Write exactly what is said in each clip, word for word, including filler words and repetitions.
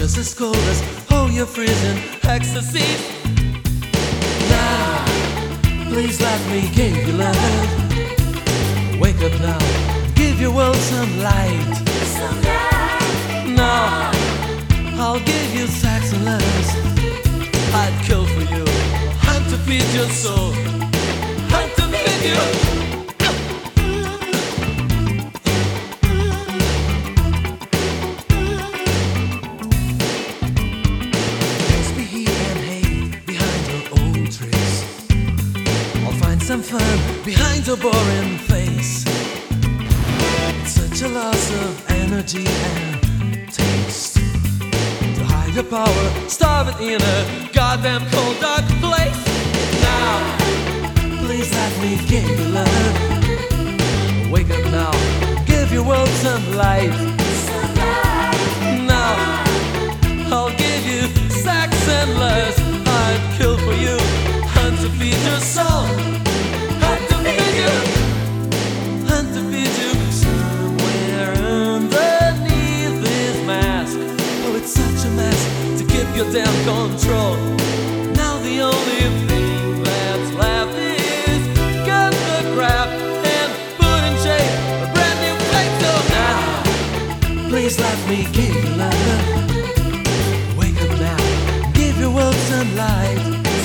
just as cold as oh, you're freezing ecstasy. Now, please let me give you love. Wake up now, give your world some light. Now, I'll give you sex and lust. I'd kill for you, hunt to feed your soul, hunt to feed you. Some fun behind your boring face. It's such a loss of energy and taste to hide your power, starve it in a goddamn cold dark place. Now, please let me give you love. Wake up now, give your world some light. Now, I'll give you sex and lust. I'd kill for you, hunt to feed your soul. Your damn control. Now the only thing that's left is cut the crap and put in shape a brand new place. So now, please let me give you love. Wake up now, give your world some light.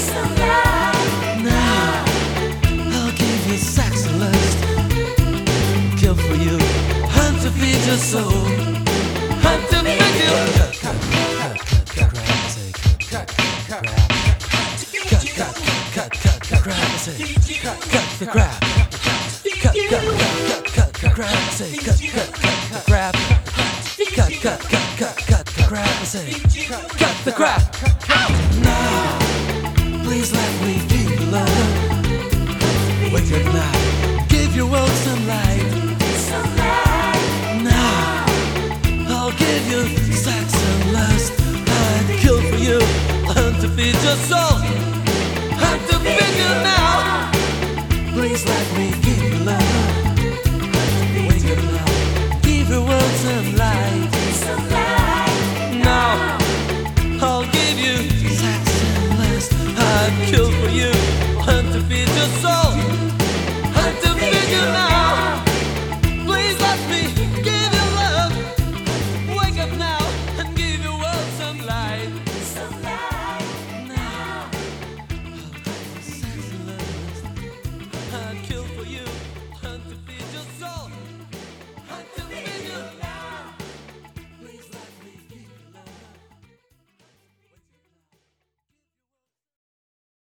Now, I'll give you sex and lust. Kill for you, hunt to feed your soul, hunt to feed you. Cut the crap. Cut, cut, cut, cut, cut the crap. I say cut, cut, cut the crap. Cut, cut, cut, cut, cut the crap. I say cut the crap. Now, please let me give you love. Wake up now, give your world some light. Now, I'll give you sex and lust. I'd kill for you, hunt to feed your soul, hunt to feed you now. Please let me give you love. Wake up now, give your world some light. Now, I'll give you sex and lust. I'd kill for you, hunt to feed your soul.